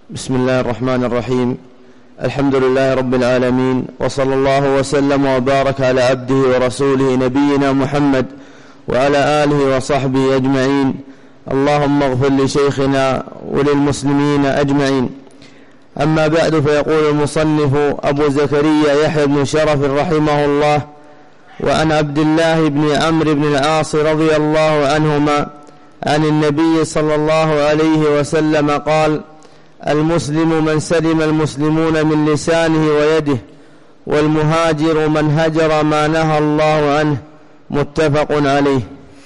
بسم الله الرحمن الرحيم. الحمد لله رب العالمين، وصلى الله وسلم وبارك على عبده ورسوله نبينا محمد وعلى آله وصحبه أجمعين. اللهم اغفر لشيخنا وللمسلمين أجمعين. أما بعد، فيقول المصنف أبو زكريا يحيى بن شرف رحمه الله: وعن عبد الله بن عمرو بن العاص رضي الله عنهما عن النبي صلى الله عليه وسلم قال: المسلم من سلم المسلمون من لسانه ويده، والمهاجر من هجر ما نهى الله عنه. متفق عليه.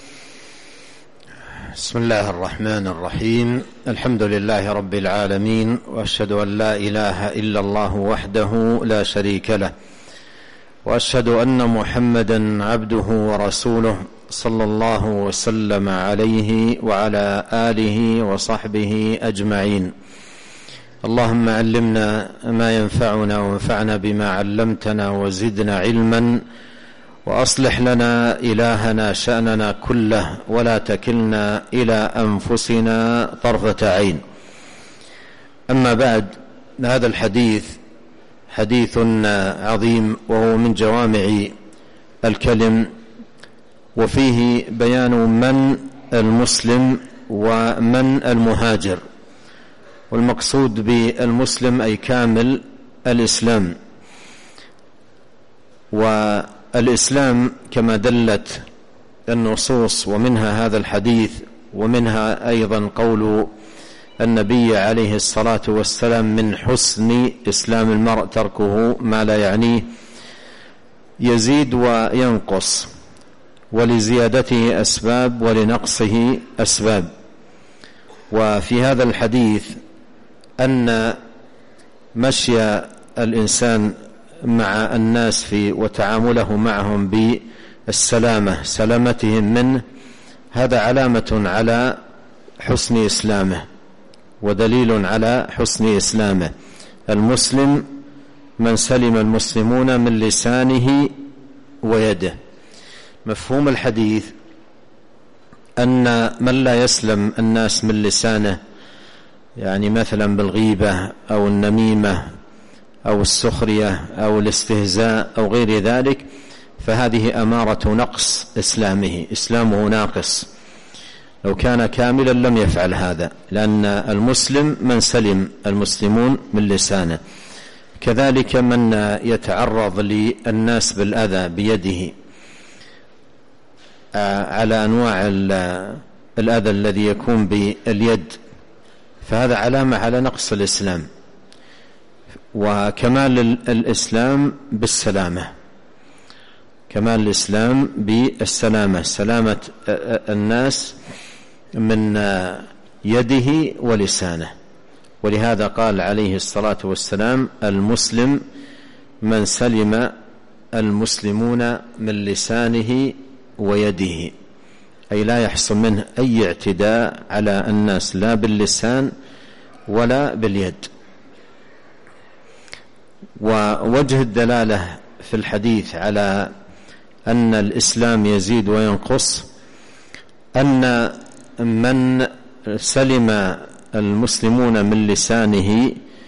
بسم الله الرحمن الرحيم. الحمد لله رب العالمين، وأشهد أن لا إله إلا الله وحده لا شريك له، وأشهد أن محمدا عبده ورسوله صلى الله وسلم عليه وعلى آله وصحبه أجمعين. اللهم علمنا ما ينفعنا، وانفعنا بما علمتنا، وزدنا علما، وأصلح لنا إلهنا شأننا كله، ولا تكلنا إلى أنفسنا طرفة عين. أما بعد، هذا الحديث حديث عظيم، وهو من جوامع الكلم، وفيه بيان من المسلم ومن المهاجر. والمقصود بالمسلم أي كامل الإسلام. والإسلام كما دلت النصوص، ومنها هذا الحديث، ومنها أيضا قول النبي عليه الصلاة والسلام: من حسن إسلام المرء تركه ما لا يعنيه. يزيد وينقص، ولزيادته أسباب ولنقصه أسباب. وفي هذا الحديث أن مشي الإنسان مع الناس وتعامله معهم بالسلامة، سلامتهم منه، هذا علامة على حسن إسلامه ودليل على حسن إسلامه. المسلم من سلم المسلمون من لسانه ويده. مفهوم الحديث أن من لا يسلم الناس من لسانه، يعني مثلا بالغيبة أو النميمة أو السخرية أو الاستهزاء أو غير ذلك، فهذه أمارة نقص إسلامه، إسلامه ناقص. لو كان كاملا لم يفعل هذا، لأن المسلم من سلم المسلمون من لسانه. كذلك من يتعرض للناس بالأذى بيده على أنواع الأذى الذي يكون باليد، فهذا علامة على نقص الإسلام. وكمال الإسلام بالسلامة، كمال الإسلام بالسلامة، سلامة الناس من يده ولسانه. ولهذا قال عليه الصلاة والسلام: المسلم من سلم المسلمون من لسانه ويده، أي لا يحصل منه أي اعتداء على الناس، لا باللسان ولا باليد. ووجه الدلالة في الحديث على أن الإسلام يزيد وينقص أن من سلم المسلمون من لسانه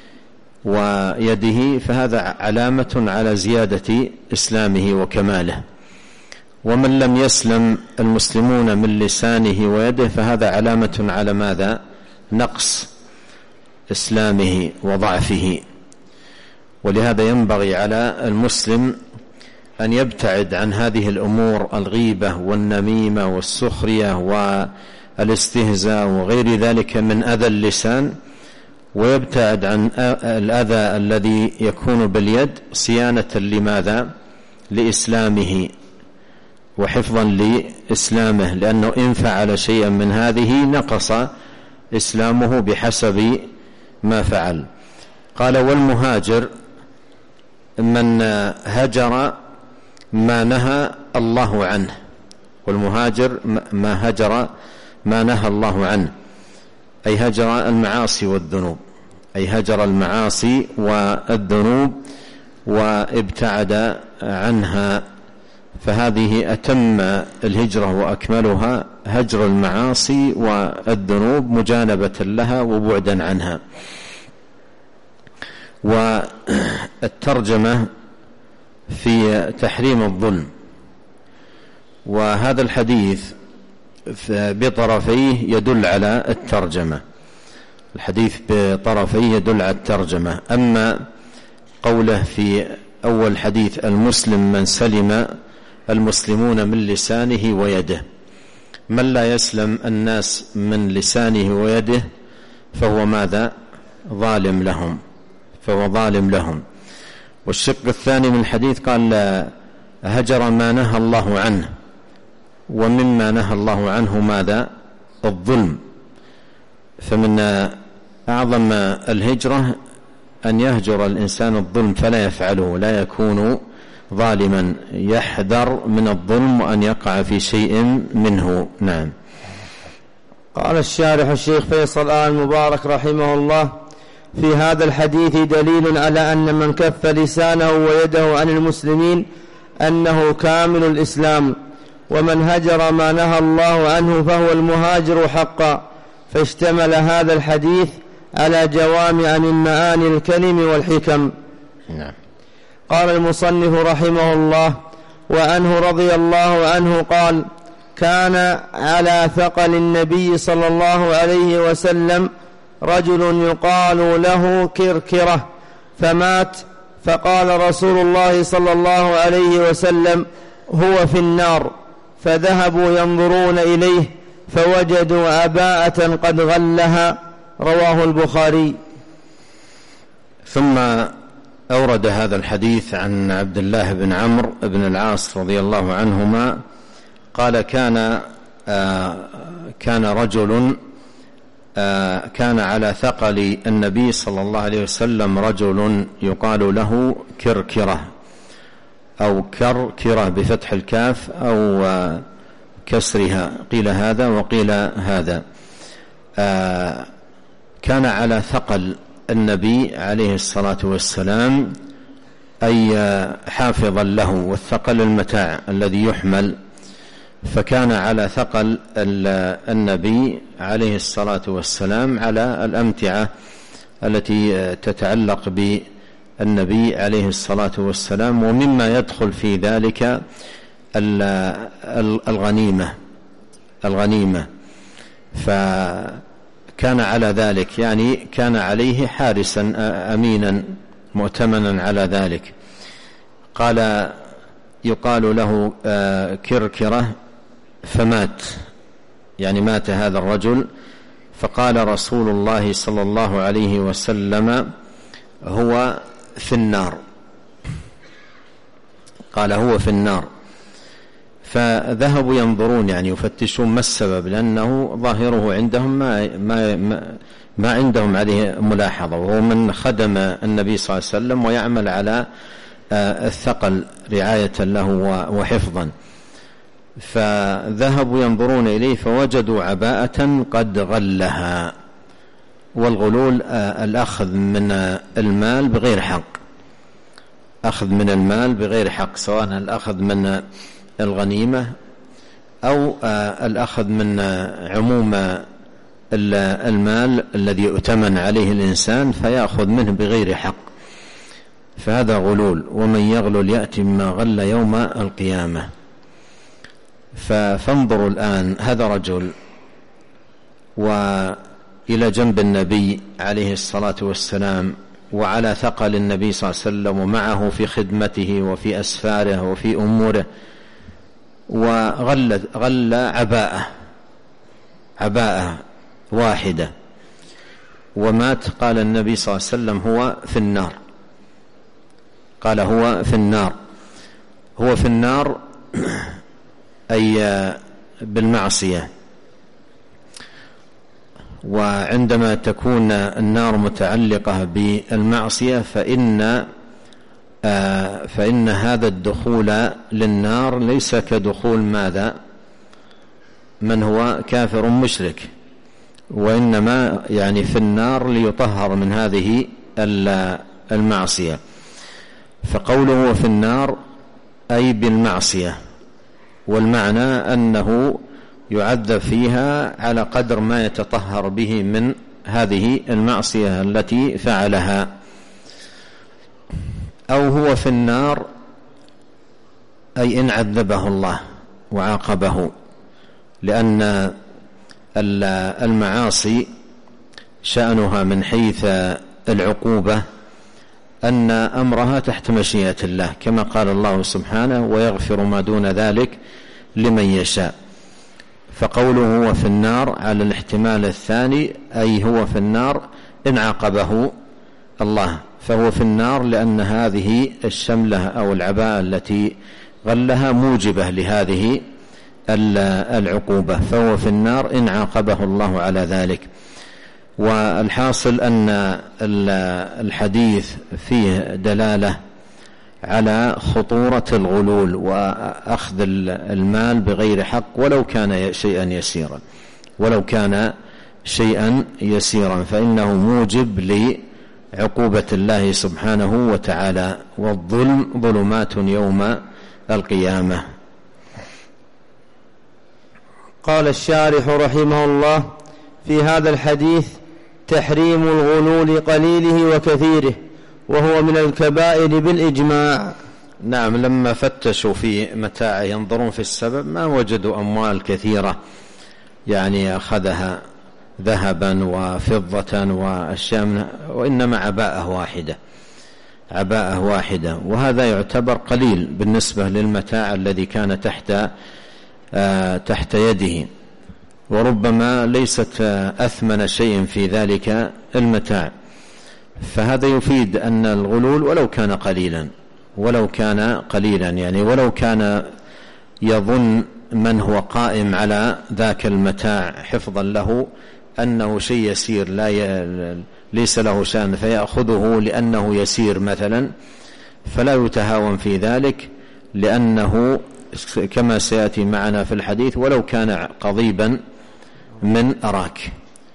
ويده فهذا علامة على زيادة إسلامه وكماله، ومن لم يسلم المسلمون من لسانه ويده فهذا علامة على ماذا؟ نقص إسلامه وضعفه. ولهذا ينبغي على المسلم أن يبتعد عن هذه الأمور، الغيبة والنميمة والسخرية والاستهزاء وغير ذلك من أذى اللسان، ويبتعد عن الأذى الذي يكون باليد، صيانة لماذا؟ لإسلامه وحفظا لإسلامه، لأنه إن فعل شيئا من هذه نقص إسلامه بحسب ما فعل. قال: والمهاجر من هجر ما نهى الله عنه. والمهاجر ما هجر ما نهى الله عنه، أي هجر المعاصي والذنوب، أي هجر المعاصي والذنوب وابتعد عنها. فهذه أتم الهجرة وأكملها، هجر المعاصي والذنوب مجانبة لها وبعدا عنها. والترجمة في تحريم الظلم. وهذا الحديث بطرفيه يدل على الترجمة، الحديث بطرفيه يدل على الترجمة. أما قوله في أول حديث المسلم من سلم المسلمون من لسانه ويده، من لا يسلم الناس من لسانه ويده فهو ماذا؟ ظالم لهم، فهو ظالم لهم. والشق الثاني من الحديث قال هجر ما نهى الله عنه، ومما نهى الله عنه ماذا؟ الظلم. فمن أعظم الهجرة أن يهجر الإنسان الظلم فلا يفعله، لا يكون ظالما، يحذر من الظلم وأن يقع في شيء منه. نعم. قال الشارح الشيخ فيصل آل مبارك رحمه الله: في هذا الحديث دليل على أن من كف لسانه ويده عن المسلمين أنه كامل الإسلام، ومن هجر ما نهى الله عنه فهو المهاجر حقا. فاشتمل هذا الحديث على جوامع من معاني الكلم والحكم. نعم. قال المصنف رحمه الله: وعنه رضي الله عنه قال: كان على ثقل النبي صلى الله عليه وسلم رجل يقال له كركرة فمات، فقال رسول الله صلى الله عليه وسلم: هو في النار. فذهبوا ينظرون إليه فوجدوا عباءة قد غلها. رواه البخاري. ثم أورد هذا الحديث عن عبد الله بن عمرو بن العاص رضي الله عنهما قال: كان رجل كان على ثقل النبي صلى الله عليه وسلم رجل يقال له كركرة أو كركرة بفتح الكاف أو كسرها، قيل هذا وقيل هذا. كان على ثقل النبي عليه الصلاة والسلام، أي حافظا له، والثقل المتاع الذي يحمل، فكان على ثقل النبي عليه الصلاة والسلام على الأمتعة التي تتعلق بالنبي عليه الصلاة والسلام، ومما يدخل في ذلك الغنيمة. فكان على ذلك، يعني كان عليه حارسا أمينا مؤتمنا على ذلك. قال يقال له كركرة فمات، يعني مات هذا الرجل. فقال رسول الله صلى الله عليه وسلم: هو في النار. قال: هو في النار. فذهبوا ينظرون، يعني يفتشون ما السبب، لأنه ظاهره عندهم ما عندهم عليه ملاحظة، وهو من خدم النبي صلى الله عليه وسلم ويعمل على الثقل رعاية له وحفظا. فذهبوا ينظرون إليه فوجدوا عباءة قد غلها. والغلول الأخذ من المال بغير حق، أخذ من المال بغير حق، سواء الأخذ من الغنيمة أو الأخذ من عموم المال الذي يؤتمن عليه الإنسان فيأخذ منه بغير حق، فهذا غلول. ومن يغلل يأتي بما غل يوم القيامة. فانظروا الآن، هذا رجل وإلى جنب النبي عليه الصلاة والسلام، وعلى ثقل النبي صلى الله عليه وسلم، ومعه في خدمته وفي أسفاره وفي أموره، وغل عباءة واحدة ومات. قال النبي صلى الله عليه وسلم: هو في النار. قال: هو في النار. هو في النار أي بالمعصية. وعندما تكون النار متعلقة بالمعصية فإن هذا الدخول للنار ليس كدخول ماذا؟ من هو كافر مشرك، وإنما يعني في النار ليطهر من هذه المعصية. فقوله في النار أي بالمعصية، والمعنى أنه يعذب فيها على قدر ما يتطهر به من هذه المعصية التي فعلها. أو هو في النار أي إن عذبه الله وعاقبه، لأن المعاصي شأنها من حيث العقوبة أن أمرها تحت مشيئة الله، كما قال الله سبحانه: ويغفر ما دون ذلك لمن يشاء. فقوله هو في النار على الاحتمال الثاني، أي هو في النار إن عاقبه الله، فهو في النار لأن هذه الشملة أو العباءة التي غلها موجبة لهذه العقوبة، فهو في النار إن عاقبه الله على ذلك. والحاصل أن الحديث فيه دلالة على خطورة الغلول وأخذ المال بغير حق ولو كان شيئا يسيرا، فإنه موجب لعقوبة الله سبحانه وتعالى، والظلم ظلمات يوم القيامة. قال الشارح رحمه الله: في هذا الحديث تحريم الغلول قليله وكثيره، وهو من الكبائر بالإجماع. نعم، لما فتشوا في متاعه ينظرون في السبب ما وجدوا أموال كثيرة يعني أخذها ذهبا وفضة وأشياء، وإنما عباءة واحدة، وهذا يعتبر قليل بالنسبة للمتاع الذي كان تحت يده، وربما ليست أثمن شيء في ذلك المتاع. فهذا يفيد أن الغلول ولو كان قليلا يعني ولو كان يظن من هو قائم على ذاك المتاع حفظا له أنه شيء يسير ليس له شأن فيأخذه لأنه يسير مثلا، فلا يتهاون في ذلك، لأنه كما سيأتي معنا في الحديث ولو كان قضيبا من أراك،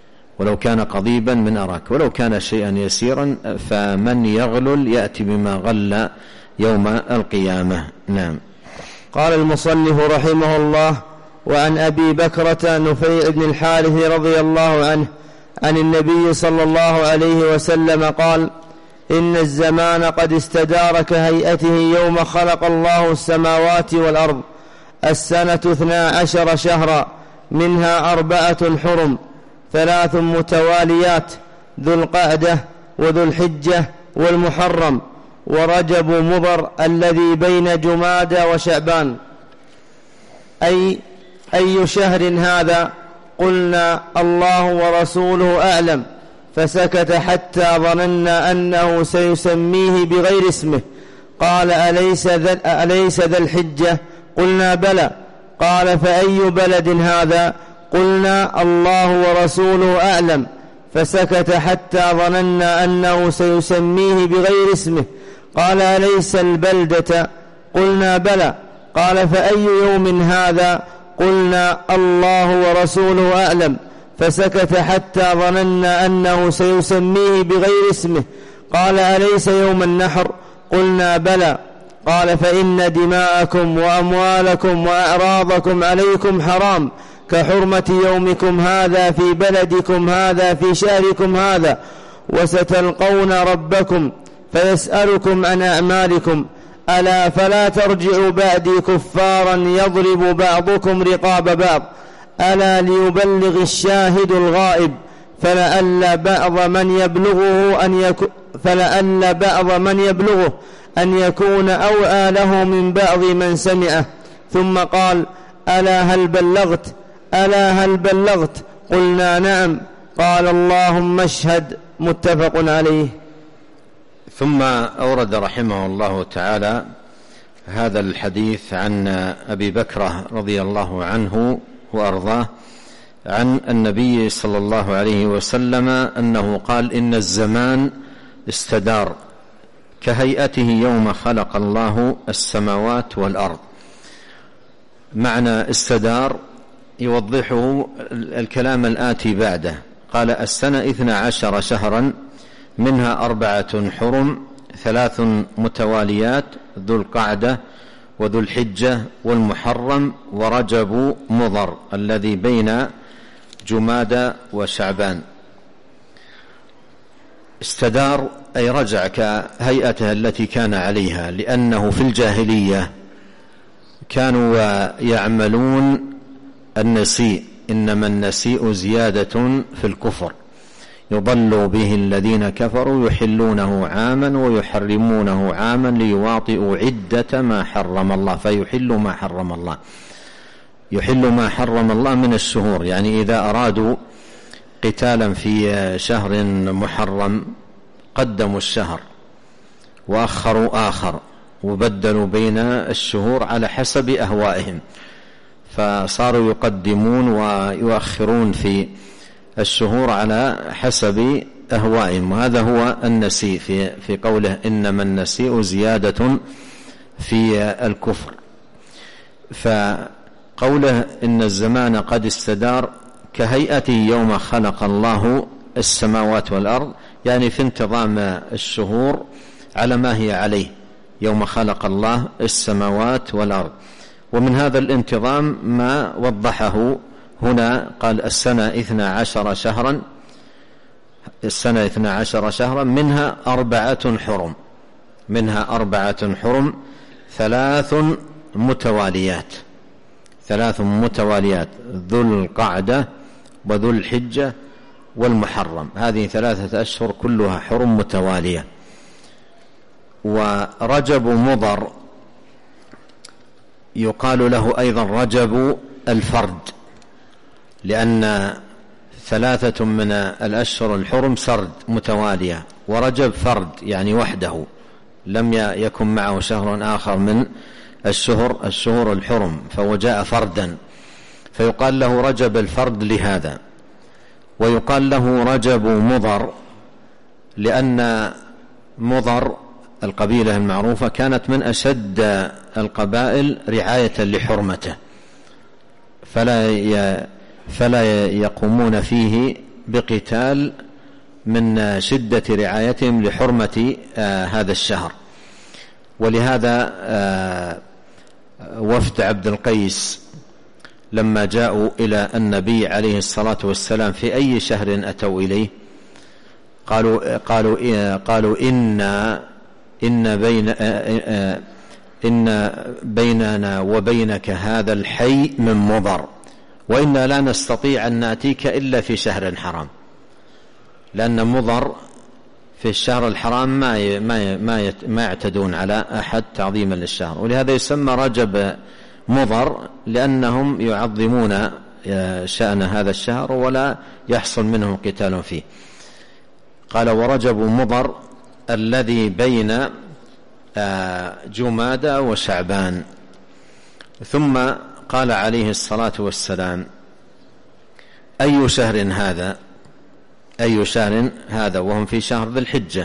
ولو كان شيئا يسيرا، فمن يغلل يأتي بما غل يوم القيامة. نعم. قال المصنف رحمه الله: وعن أبي بكرة نفيع بن الحارث رضي الله عنه عن النبي صلى الله عليه وسلم قال: إن الزمان قد استدار كهيئته يوم خلق الله السماوات والأرض، السنة 12 شهرا، منها 4 حرم، 3 متواليات، ذو القعدة وذو الحجة والمحرم ورجب مضر الذي بين جمادى وشعبان. أي شهر هذا؟ قلنا: الله ورسوله أعلم، فسكت حتى ظننا أنه سيسميه بغير اسمه. قال: أليس ذا الحجة؟ قلنا: بلى. قال: فأي بلد هذا؟ قلنا: الله ورسوله أعلم، فسكت حتى ظننا أنه سيسميه بغير اسمه. قال: أليس البلدة؟ قلنا: بلى. قال: فأي يوم هذا؟ قلنا: الله ورسوله أعلم، فسكت حتى ظننا أنه سيسميه بغير اسمه. قال: أليس يوم النحر؟ قلنا: بلى. قال: فإن دماءكم وأموالكم وأعراضكم عليكم حرام كحرمة يومكم هذا في بلدكم هذا في شهركم هذا، وستلقون ربكم فيسألكم عن أعمالكم. ألا فلا ترجعوا بعدي كفارا يضرب بعضكم رقاب بعض. ألا ليبلغ الشاهد الغائب، فلعل بعض من يبلغه أن يكون أوعى له من بعض من سمعه. ثم قال: ألا هل بلغت؟ قلنا: نعم. قال: اللهم اشهد. متفق عليه. ثم أورد رحمه الله تعالى هذا الحديث عن أبي بكرة رضي الله عنه وأرضاه عن النبي صلى الله عليه وسلم أنه قال: إن الزمان استدار كهيئته يوم خلق الله السماوات والأرض. معنى استدار يوضحه الكلام الآتي بعده. قال: السنة 12 شهرا، منها 4 حرم، 3 متواليات، ذو القعدة وذو الحجة والمحرم ورجب مضر الذي بين جمادى وشعبان. استدار أي رجع كهيئته التي كان عليها، لأنه في الجاهلية كانوا يعملون النسيء، إنما النسيء زيادة في الكفر، يضل به الذين كفروا يحلونه عاما ويحرمونه عاما ليواطئوا عدة ما حرم الله، فيحل ما حرم الله، يحل ما حرم الله من الشهور. يعني إذا أرادوا قتالا في شهر محرم قدموا الشهر وأخروا آخر وبدلوا بين الشهور على حسب أهوائهم، فصاروا يقدمون ويؤخرون في الشهور على حسب أهوائهم، وهذا هو النسيء في قوله إنما النسيء زيادة في الكفر. فقوله إن الزمان قد استدار كهيئته يوم خلق الله السماوات والأرض، يعني في انتظام الشهور على ما هي عليه يوم خلق الله السماوات والأرض. ومن هذا الانتظام ما وضحه هنا، قال السنة 12 شهرا، السنة 12 شهرا منها 4 حرم، منها 4 حرم، 3 متواليات، 3 متواليات، ذو القعدة وذو الحجة والمحرم، هذه 3 أشهر كلها حرم متوالية. ورجب مضر يقال له أيضا رجب الفرد، لأن 3 من الأشهر الحرم سرد متوالية، ورجب فرد يعني وحده لم يكن معه شهر آخر من الشهور الحرم، فهو جاء فردا، فيقال له رجب الفرد لهذا. ويقال له رجب مضر لأن مضر القبيلة المعروفة كانت من أشد القبائل رعاية لحرمته، فلا يقومون فيه بقتال من شدة رعايتهم لحرمة هذا الشهر. ولهذا وفد عبد القيس لما جاءوا إلى النبي عليه الصلاة والسلام في أي شهر أتوا إليه قالوا إن بيننا وبينك هذا الحي من مضر، وإنا لا نستطيع أن نأتيك إلا في شهر حرام، لأن مضر في الشهر الحرام ما يعتدون على أحد تعظيما للشهر، ولهذا يسمى رجب مضر لأنهم يعظمون شأن هذا الشهر ولا يحصل منهم قتال فيه. قال ورجب مضر الذي بين جمادى وشعبان. ثم قال عليه الصلاة والسلام أي شهر هذا، أي شهر هذا، وهم في شهر ذي الحجة.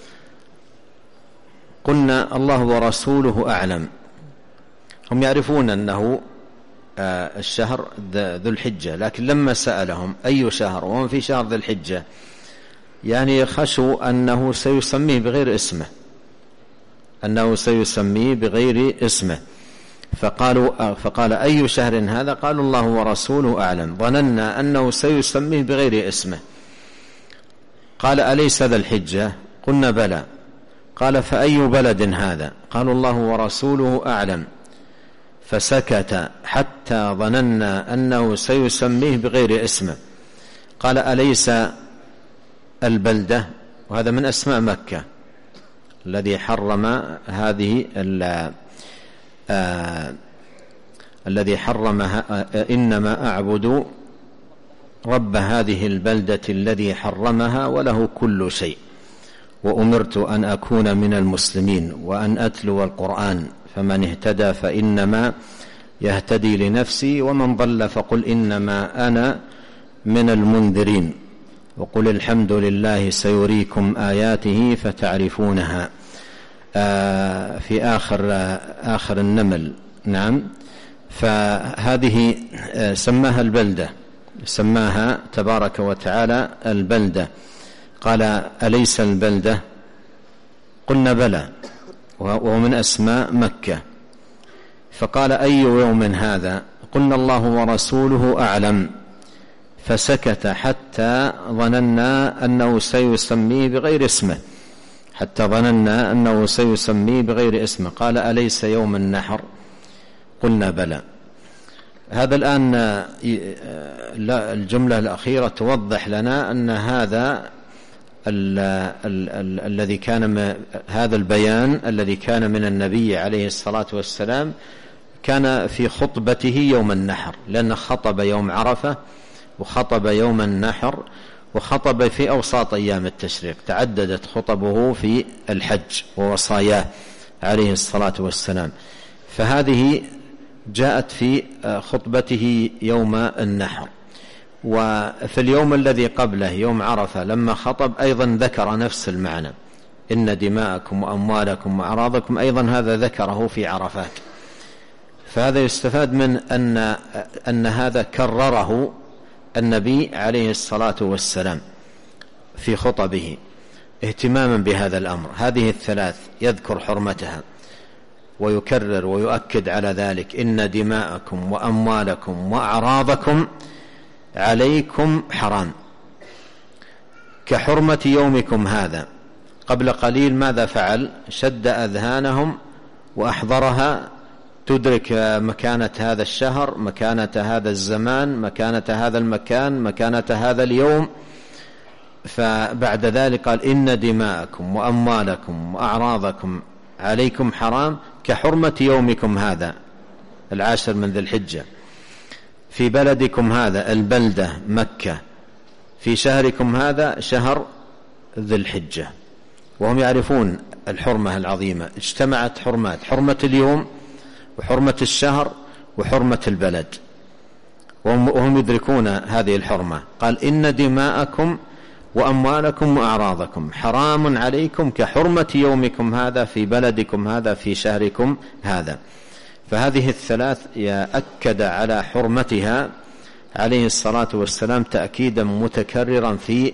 قلنا الله ورسوله أعلم، هم يعرفون أنه الشهر ذو الحجة، لكن لما سألهم أي شهر وهم في شهر ذي الحجة يعني خشوا أنه سيسميه بغير اسمه، أنه سيسميه بغير اسمه، فقال أي شهر هذا، قالوا الله ورسوله أعلم، ظننا أنه سيسميه بغير اسمه. قال أليس ذا الحجة؟ قلنا بلى. قال فأي بلد هذا؟ قالوا الله ورسوله أعلم، فسكت حتى ظننا أنه سيسميه بغير اسمه. قال أليس البلدة؟ وهذا من أسماء مكة الذي حرم هذه الذي حرمها، إنما أعبد رب هذه البلدة الذي حرمها وله كل شيء، وأمرت أن أكون من المسلمين وأن أتلو القرآن، فمن اهتدى فإنما يهتدي لنفسي، ومن ضل فقل إنما أنا من المنذرين، وقل الحمد لله سيريكم آياته فتعرفونها، في آخر النمل. نعم. فهذه سماها البلدة، سماها تبارك وتعالى البلدة. قال أليس البلدة؟ قلنا بلى، وهو من أسماء مكة. فقال أي يوم هذا؟ قلنا الله ورسوله أعلم، فسكت حتى ظننا أنه سيسميه بغير اسمه، قال: أليس يوم النحر؟ قلنا: بلى. هذا الآن الجملة الأخيرة توضح لنا أن هذا الذي كان هذا البيان الذي كان من النبي عليه الصلاة والسلام كان في خطبته يوم النحر، لأنه خطب يوم عرفة وخطب يوم النحر وخطب في أوساط أيام التشريق، تعددت خطبه في الحج ووصاياه عليه الصلاة والسلام، فهذه جاءت في خطبته يوم النحر. وفي اليوم الذي قبله يوم عرفة لما خطب أيضا ذكر نفس المعنى: إن دماءكم وأموالكم وأعراضكم، أيضا هذا ذكره في عرفات. فهذا يستفاد من أن هذا كرره النبي عليه الصلاة والسلام في خطبه اهتماما بهذا الأمر. هذه الثلاث يذكر حرمتها ويكرر ويؤكد على ذلك: إن دماءكم وأموالكم وأعراضكم عليكم حرام كحرمة يومكم هذا. قبل قليل ماذا فعل؟ شد أذهانهم وأحضرها، تدرك مكانة هذا الشهر، مكانة هذا الزمان، مكانة هذا المكان، مكانة هذا اليوم. فبعد ذلك قال: إن دماءكم وأموالكم وأعراضكم عليكم حرام كحرمة يومكم هذا 10 من ذي الحجة، في بلدكم هذا البلدة مكة، في شهركم هذا شهر ذي الحجة. وهم يعرفون الحرمة العظيمة، اجتمعت حرمات: حرمة اليوم وحرمة الشهر وحرمة البلد، وهم يدركون هذه الحرمة. قال: إن دماءكم وأموالكم وأعراضكم حرام عليكم كحرمة يومكم هذا في بلدكم هذا في شهركم هذا. فهذه الثلاث يأكد على حرمتها عليه الصلاة والسلام تأكيدا متكررا في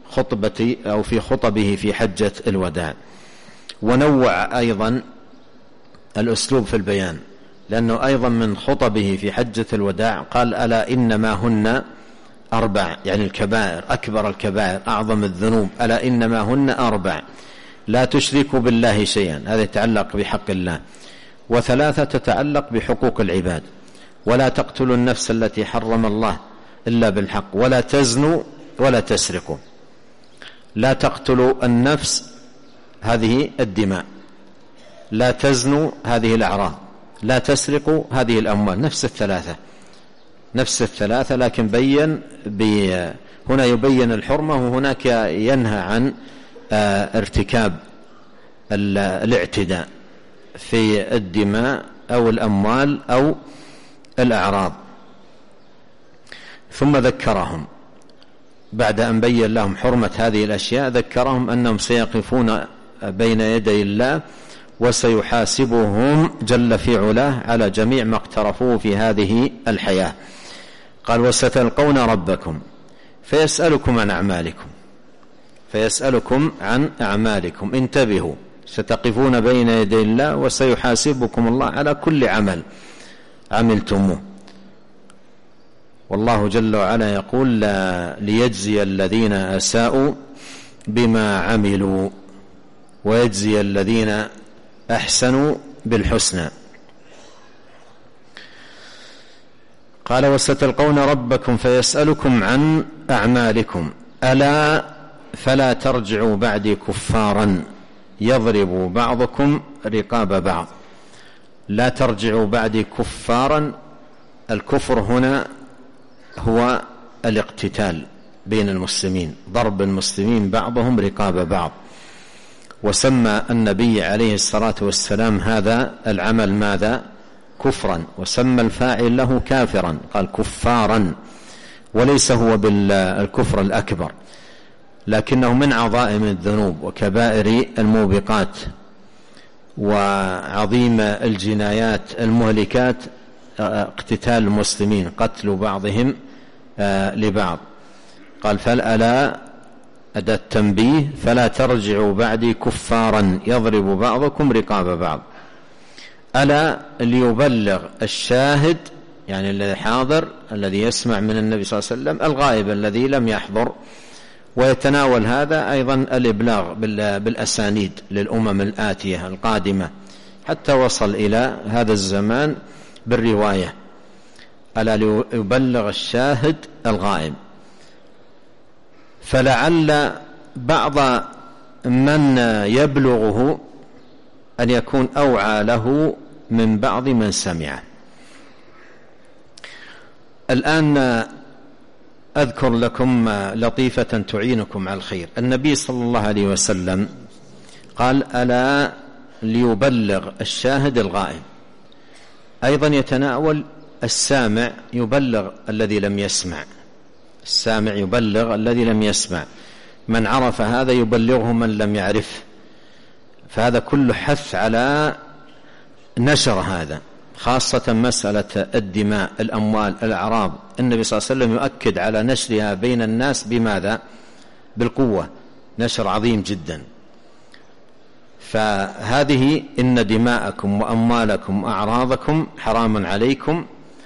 خطبه في حجة الوداع. ونوع أيضا الأسلوب في البيان، لأنه أيضا من خطبه في حجة الوداع قال: ألا إنما هن 4، يعني الكبائر، أكبر الكبائر، أعظم الذنوب، ألا إنما هن 4: لا تشركوا بالله شيئا، هذا يتعلق بحق الله، و3 تتعلق بحقوق العباد، ولا تقتلوا النفس التي حرم الله إلا بالحق، ولا تزنوا ولا تسرقوا. لا تقتلوا النفس هذه الدماء، لا تزنوا هذه الأعراض، لا تسرقوا هذه الأموال. نفس الثلاثة، لكن هنا يبين الحرمة، وهناك ينهى عن ارتكاب الاعتداء في الدماء أو الأموال أو الأعراض. ثم ذكرهم بعد أن بين لهم حرمة هذه الأشياء، ذكرهم أنهم سيقفون بين يدي الله وسيحاسبهم جل في علاه على جميع ما اقترفوه في هذه الحياة. قال: وستلقون ربكم فيسألكم عن أعمالكم. انتبهوا، ستقفون بين يدي الله وسيحاسبكم الله على كل عمل عملتموه. والله جل وعلا يقول: ليجزي الذين أساءوا بما عملوا ويجزي الذين أحسنوا بالحسنى. قال: وستلقون ربكم فيسألكم عن أعمالكم، ألا فلا ترجعوا بعدي كفارا يضرب بعضكم رقاب بعض. لا ترجعوا بعدي كفارا. الكفر هنا هو الاقتتال بين المسلمين، ضرب المسلمين بعضهم رقاب بعض. وسمى النبي عليه الصلاة والسلام هذا العمل ماذا؟ كفرا، وسمى الفاعل له كافرا، قال كفارا، وليس هو بالكفر الأكبر، لكنه من عظائم الذنوب وكبائر الموبقات وعظيم الجنايات المهلكات اقتتال المسلمين، قتل بعضهم لبعض. قال: فالألا أداة تنبيه: فلا ترجعوا بعدي كفارا يضرب بعضكم رقاب بعض. ألا ليبلغ الشاهد يعني الذي حاضر الذي يسمع من النبي صلى الله عليه وسلم، الغائب الذي لم يحضر. ويتناول هذا أيضا الإبلاغ بالأسانيد للأمم الآتية القادمة حتى وصل إلى هذا الزمان بالرواية: ألا ليبلغ الشاهد الغائب. فلعل بعض من يبلغه أن يكون أوعى له من بعض من سمعه. الآن أذكر لكم لطيفة تعينكم على الخير. النبي صلى الله عليه وسلم قال: ألا ليبلغ الشاهد الغائب. أيضا يتناول السامع يبلغ الذي لم يسمع، السامع يبلغ الذي لم يسمع، من عرف هذا يبلغه من لم يعرف. فهذا كله حث على نشر هذا، خاصة مسألة الدماء، الأموال، الأعراض. النبي صلى الله عليه وسلم يؤكد على نشرها بين الناس بماذا؟ بالقوة، نشر عظيم جدا. فهذه: إن دماءكم وأموالكم وأعراضكم حرام عليكم،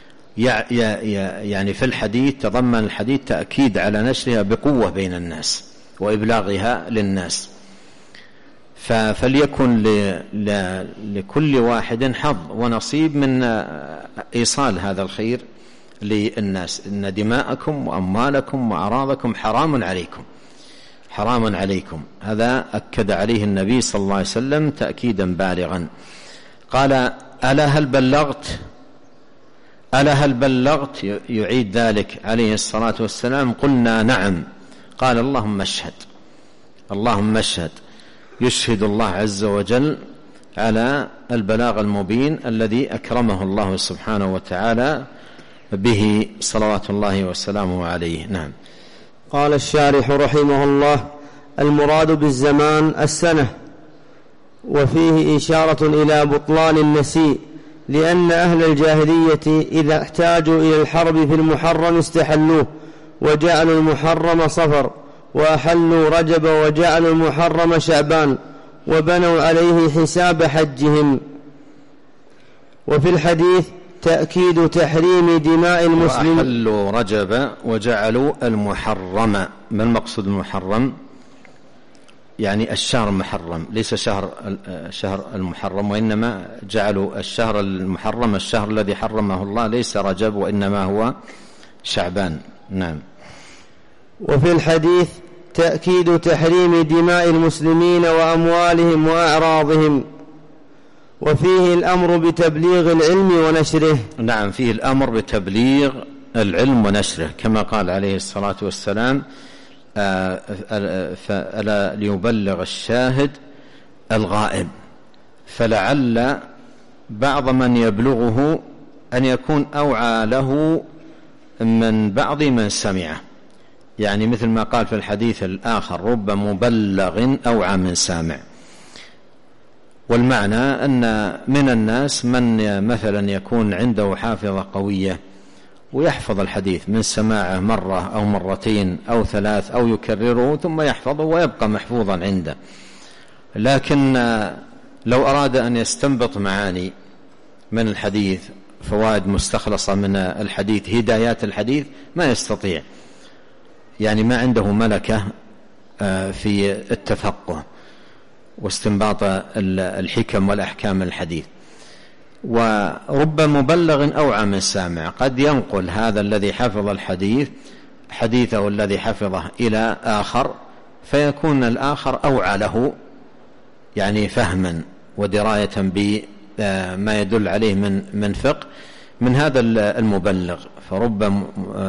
يعني في الحديث تضمن الحديث تأكيد على نشرها بقوة بين الناس وإبلاغها للناس. فليكن لكل واحد حظ ونصيب من إيصال هذا الخير للناس. إن دماءكم وأموالكم وأعراضكم حرام عليكم، حرام عليكم. هذا أكد عليه النبي صلى الله عليه وسلم تأكيدا بالغا. قال: ألا هل بلغت؟ ألا هل بلغت؟ يعيد ذلك عليه الصلاة والسلام. قلنا: نعم. قال: اللهم اشهد، اللهم اشهد. يشهد الله عز وجل على البلاغ المبين الذي أكرمه الله سبحانه وتعالى به، صلوات الله وسلامه عليه. نعم. قال الشارح رحمه الله: المراد بالزمان السنة، وفيه إشارة إلى بطلان النسيء، لأن أهل الجاهلية إذا احتاجوا إلى الحرب في المحرم استحلوه وجعلوا المحرم صفر، وأحلوا رجب وجعلوا المحرم شعبان، وبنوا عليه حساب حجهم. وفي الحديث تأكيد تحريم دماء المسلمين. وأحلوا رجب وجعلوا المحرم. ما المقصود المحرم؟ يعني الشهر المحرم، ليس شهر المحرم، وإنما جعلوا الشهر المحرم الشهر الذي حرمه الله ليس رجب وإنما هو شعبان. نعم. وفي الحديث تأكيد تحريم دماء المسلمين وأموالهم وأعراضهم، وفيه الأمر بتبليغ العلم ونشره. نعم، فيه الأمر بتبليغ العلم ونشره، كما قال عليه الصلاة والسلام: فألا ليبلغ الشاهد الغائب. فلعل بعض من يبلغه أن يكون أوعى له من بعض من سمعه، يعني مثل ما قال في الحديث الآخر: رب مبلغ أوعى من سامع. والمعنى أن من الناس من مثلا يكون عنده حافظة قوية ويحفظ الحديث من سماعه مرة أو مرتين أو ثلاث، أو يكرره ثم يحفظه ويبقى محفوظا عنده، لكن لو أراد أن يستنبط معاني من الحديث، فوائد مستخلصة من الحديث، هدايات الحديث، ما يستطيع، يعني ما عنده ملكة في التفقه واستنباط الحكم والأحكام الحديث. ورب مبلغ أوعى من سامع، قد ينقل هذا الذي حفظ الحديث حديثه الذي حفظه إلى آخر، فيكون الآخر أوعى له، يعني فهما ودراية بما يدل عليه من فقه من هذا المبلغ. فرب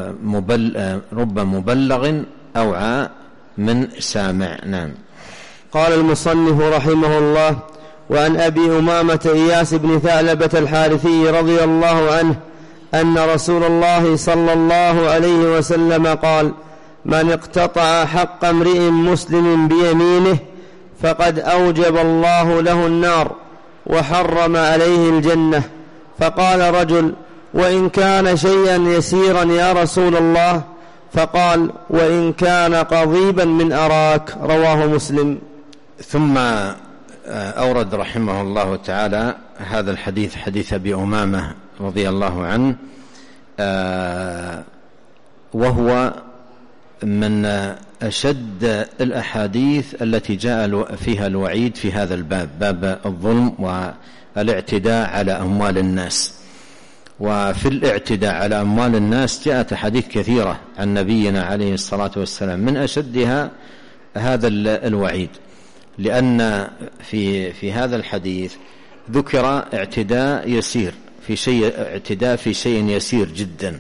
مبلغ أوعى من سامع. نعم. قال المصنف رحمه الله: وعن أبي أمامة إياس بن ثعلبة الحارثي رضي الله عنه أن رسول الله صلى الله عليه وسلم قال: من اقتطع حق امرئ مسلم بيمينه فقد أوجب الله له النار وحرم عليه الجنة. فقال رجل: وإن كان شيئا يسيرا يا رسول الله؟ فقال: وإن كان قضيبا من أراك. رواه مسلم. ثم أورد رحمه الله تعالى هذا الحديث، حديث أبي أمامة رضي الله عنه، وهو من أشد الأحاديث التي جاء فيها الوعيد في هذا الباب، باب الظلم والاعتداء على أموال الناس. وفي الاعتداء على أموال الناس جاءت أحاديث كثيرة عن نبينا عليه الصلاة والسلام، من أشدها هذا الوعيد، لأن في هذا الحديث ذكر اعتداء يسير اعتداء في شيء يسير جدا،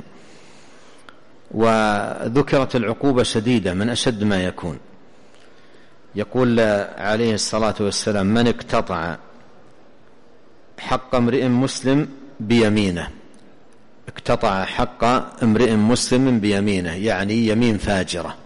وذكرت العقوبة شديدة من أشد ما يكون. يقول عليه الصلاة والسلام: من اقتطع حق امرئ مسلم بيمينه، اقتطع حق امرئ مسلم بيمينه، يعني يمين فاجرة،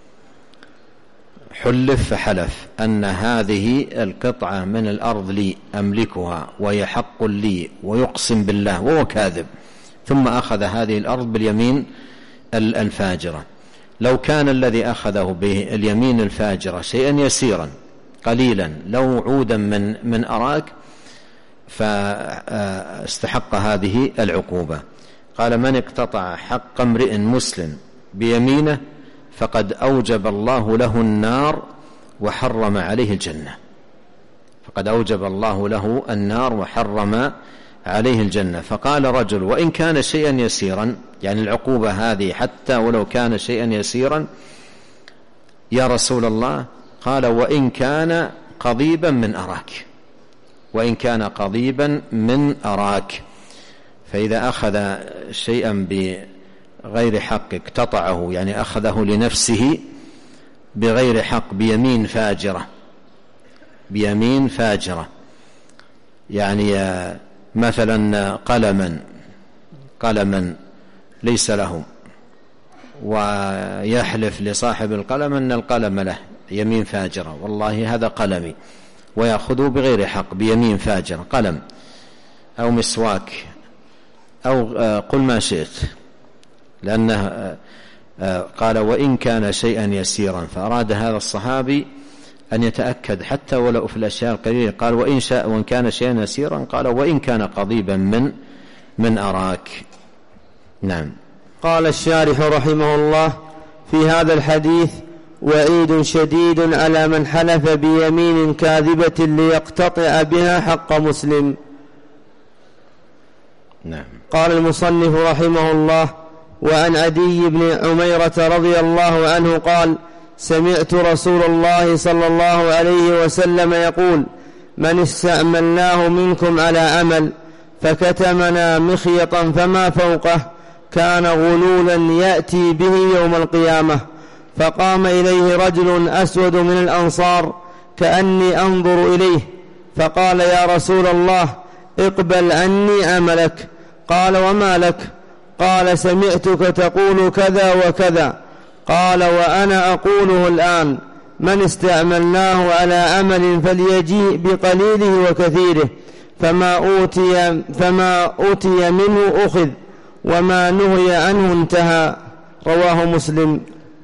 حلف فحلف أن هذه القطعة من الأرض لي أملكها وهي حق لي، ويقسم بالله وهو كاذب، ثم أخذ هذه الأرض باليمين الفاجرة. لو كان الذي أخذه باليمين الفاجرة شيئا يسيرا قليلا، لو عودا من أراك، فاستحق هذه العقوبة. قال: من اقتطع حق امرئ مسلم بيمينه فقد أوجب الله له النار وحرم عليه الجنة. فقد أوجب الله له النار وحرم عليه الجنة. فقال رجل: وإن كان شيئا يسيرا، يعني العقوبة هذه حتى ولو كان شيئا يسيرا يا رسول الله؟ قال: وإن كان قضيبا من أراك، وإن كان قضيبا من أراك. فإذا أخذ شيئا بغير حق اقتطعه، يعني أخذه لنفسه بغير حق، بيمين فاجرة، يعني مثلا قلما ليس له، ويحلف لصاحب القلم أن القلم له، يمين فاجرة، والله هذا قلمي، ويأخذه بغير حق بيمين فاجرة، قلم أو مسواك أو قل ما شئت، لأنه قال: وإن كان شيئا يسيرا. فأراد هذا الصحابي أن يتأكد حتى ولو في الأشياء القليلة. قال: وإن كان شيئا يسيرا، قال: وإن كان قضيبا من أراك. نعم. قال الشارح رحمه الله: في هذا الحديث وعيد شديد على من حلف بيمين كاذبة ليقتطع بها حق مسلم. نعم. قال المصنف رحمه الله: وعن عدي بن عميرة رضي الله عنه قال: سمعت رسول الله صلى الله عليه وسلم يقول: من استعملناه منكم على عمل فكتمنا مخيطا فما فوقه كان غلولا يأتي به يوم القيامة. فقام إليه رجل أسود من الأنصار كأني أنظر إليه، فقال: يا رسول الله، اقبل عني عملك. قال: وما لك؟ قال: سمعتك تقول كذا وكذا. قال: وأنا أقوله الآن: من استعملناه على عمل فليجيء بقليله وكثيره، فما أوتي منه أخذ، وما نهي عنه انتهى. رواه مسلم.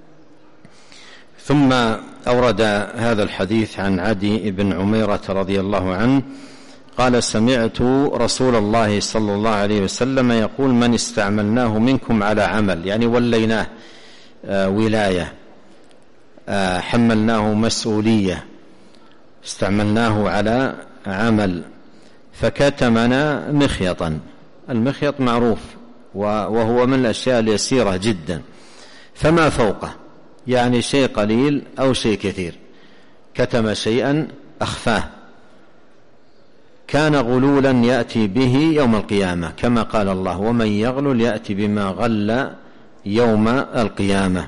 ثم أورد هذا الحديث عن عدي بن عميرة رضي الله عنه قال: سمعت رسول الله صلى الله عليه وسلم يقول: من استعملناه منكم على عمل، يعني وليناه ولاية، حملناه مسؤولية، استعملناه على عمل، فكتمنا مخيطا. المخيط معروف وهو من الأشياء اليسيرة جدا، فما فوقه، يعني شيء قليل أو شيء كثير، كتم شيئا أخفاه، كان غلولا يأتي به يوم القيامة، كما قال الله: ومن يغلل يأتي بما غل يوم القيامة.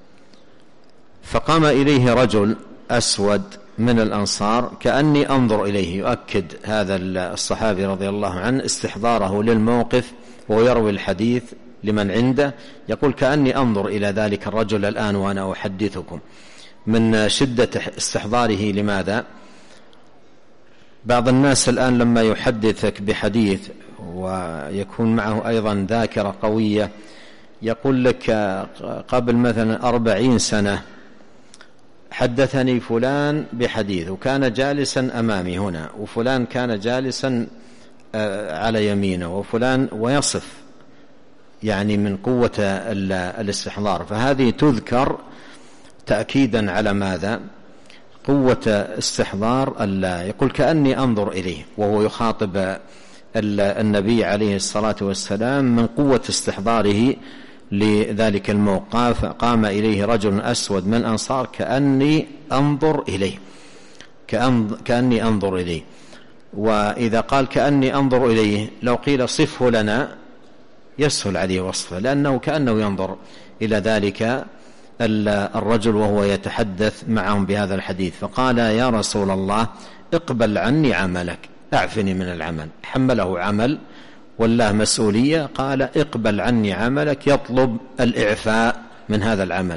فقام إليه رجل أسود من الأنصار كأني أنظر إليه. يؤكد هذا الصحابي رضي الله عنه استحضاره للموقف ويروي الحديث لمن عنده، يقول: كأني أنظر إلى ذلك الرجل الآن وأنا أحدثكم، من شدة استحضاره. لماذا؟ بعض الناس الآن لما يحدثك بحديث ويكون معه أيضا ذاكرة قوية، يقول لك: قبل مثلا 40 سنة حدثني فلان بحديث، وكان جالسا أمامي هنا، وفلان كان جالسا على يمينه، وفلان، ويصف يعني من قوة الاستحضار، فهذه تذكر تأكيدا على ماذا؟ قوة استحضار يقول كأني أنظر إليه، وهو يخاطب النبي عليه الصلاة والسلام من قوة استحضاره لذلك الموقف. قام إليه رجل أسود من الأنصار كأني أنظر إليه، كأني أنظر إليه. وإذا قال كأني أنظر إليه لو قيل صفه لنا يسهل عليه وصفه، لأنه كأنه ينظر إلى ذلك الرجل وهو يتحدث معهم بهذا الحديث. فقال يا رسول الله اقبل عني عملك، أعفني من العمل. حمله عمل والله مسؤولية، قال اقبل عني عملك، يطلب الإعفاء من هذا العمل.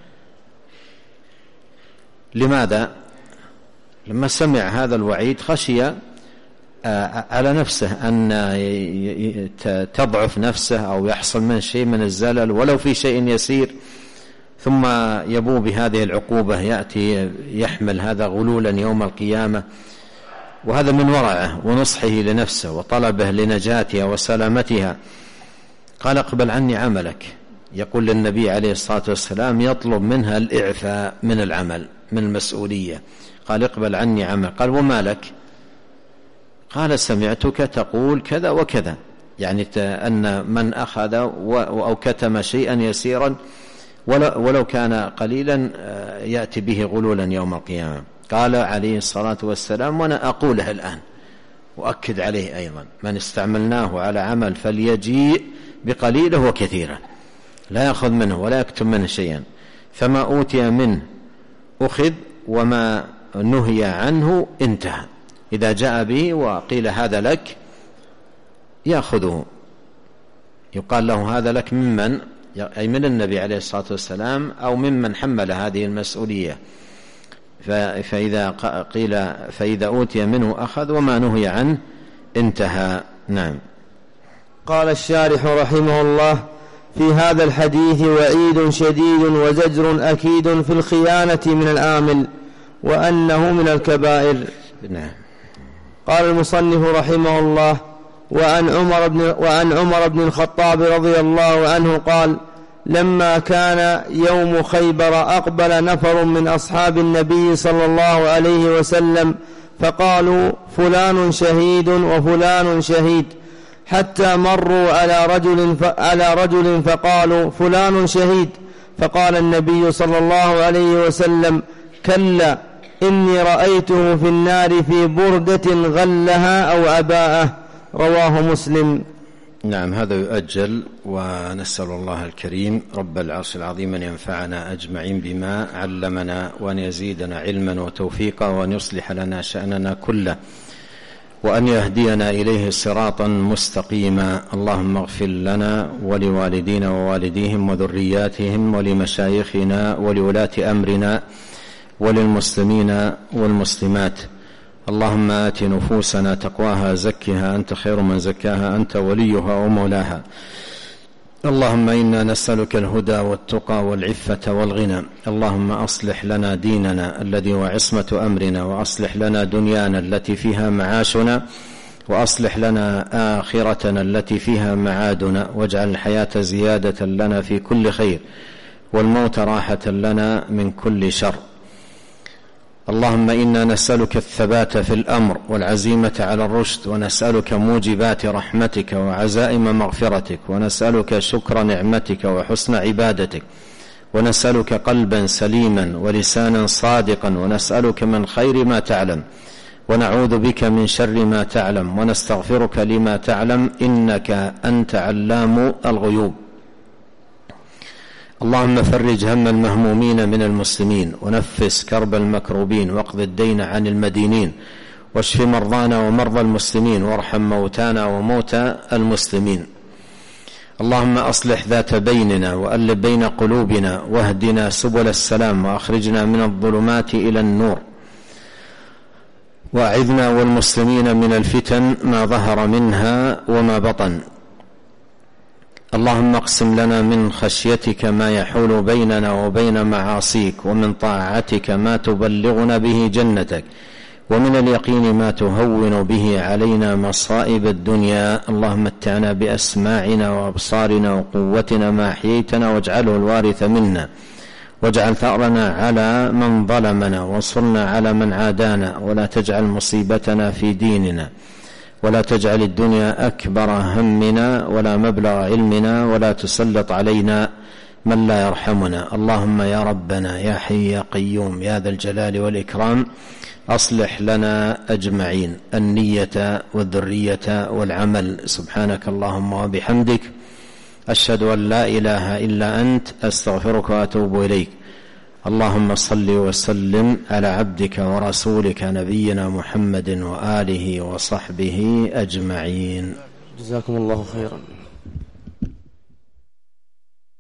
لماذا؟ لما سمع هذا الوعيد خشي على نفسه أن تضعف نفسه أو يحصل من شيء من الزلل ولو في شيء يسير، ثم يبو بهذه العقوبة، يأتي يحمل هذا غلولا يوم القيامة. وهذا من ورعه ونصحه لنفسه وطلبه لنجاتها وسلامتها. قال اقبل عني عملك، يقول للنبي عليه الصلاة والسلام يطلب منها الإعفاء من العمل، من المسؤولية. قال اقبل عني عمل. قال وما لك؟ قال سمعتك تقول كذا وكذا، يعني أن من أخذ أو كتم شيئا يسيرا ولو كان قليلا يأتي به غلولا يوم القيامة. قال عليه الصلاة والسلام وأنا أقوله الآن وأكد عليه أيضا: من استعملناه على عمل فليجيء بقليله وكثيرا، لا يأخذ منه ولا يكتم منه شيئا، فما أوتي منه أخذ وما نهي عنه انتهى. إذا جاء به وقيل هذا لك يأخذه، يقال له هذا لك ممن؟ أي من النبي عليه الصلاة والسلام أو ممن حمل هذه المسؤولية. فإذا أوتي منه أخذ وما نهي عنه انتهى. نعم. قال الشارح رحمه الله: في هذا الحديث وعيد شديد وزجر أكيد في الخيانة من الآمل، وأنه من الكبائر. نعم. قال المصنف رحمه الله: وعن عمر بن الخطاب رضي الله عنه قال: لما كان يوم خيبر أقبل نفر من أصحاب النبي صلى الله عليه وسلم فقالوا فلان شهيد وفلان شهيد، حتى مروا على رجل فقالوا فلان شهيد، فقال النبي صلى الله عليه وسلم: كلا، إني رأيته في النار في بردة غلها أو أباءه. رواه مسلم. نعم. هذا يؤجل، ونسأل الله الكريم رب العرش العظيم أن ينفعنا أجمعين بما علمنا، وأن يزيدنا علما وتوفيقا، وأن يصلح لنا شأننا كله، وأن يهدينا إليه صراطا مستقيما. اللهم اغفر لنا ولوالدينا ووالديهم وذرياتهم ولمشايخنا ولولاة أمرنا وللمسلمين والمسلمات. اللهم آت نفوسنا تقواها، زكها أنت خير من زكاها، أنت وليها ومولاها. اللهم إنا نسألك الهدى والتقى والعفة والغنى. اللهم أصلح لنا ديننا الذي هو عصمة أمرنا، وأصلح لنا دنيانا التي فيها معاشنا، وأصلح لنا آخرتنا التي فيها معادنا، واجعل الحياة زيادة لنا في كل خير، والموت راحة لنا من كل شر. اللهم إنا نسألك الثبات في الأمر والعزيمة على الرشد، ونسألك موجبات رحمتك وعزائم مغفرتك، ونسألك شكر نعمتك وحسن عبادتك، ونسألك قلبا سليما ولسانا صادقا، ونسألك من خير ما تعلم، ونعوذ بك من شر ما تعلم، ونستغفرك لما تعلم، إنك أنت علام الغيوب. اللهم فرج هم المهمومين من المسلمين، ونفس كرب المكروبين، واقض الدين عن المدينين، واشف مرضانا ومرضى المسلمين، وارحم موتانا وموتى المسلمين. اللهم أصلح ذات بيننا، وألف بين قلوبنا، واهدنا سبل السلام، وأخرجنا من الظلمات إلى النور، وأعذنا والمسلمين من الفتن ما ظهر منها وما بطن. اللهم اقسم لنا من خشيتك ما يحول بيننا وبين معاصيك، ومن طاعتك ما تبلغنا به جنتك، ومن اليقين ما تهون به علينا مصائب الدنيا. اللهم متعنا بأسماعنا وأبصارنا وقوتنا ما أحييتنا، واجعله الوارث منا، واجعل ثأرنا على من ظلمنا، وانصرنا على من عادانا، ولا تجعل مصيبتنا في ديننا، ولا تجعل الدنيا أكبر همنا ولا مبلغ علمنا، ولا تسلط علينا من لا يرحمنا. اللهم يا ربنا يا حي يا قيوم يا ذا الجلال والإكرام، أصلح لنا أجمعين النية والذرية والعمل. سبحانك اللهم وبحمدك، أشهد أن لا إله إلا أنت، أستغفرك وأتوب إليك. اللهم صل وسلم على عبدك ورسولك نبينا محمد وآله وصحبه أجمعين. جزاكم الله خيرا.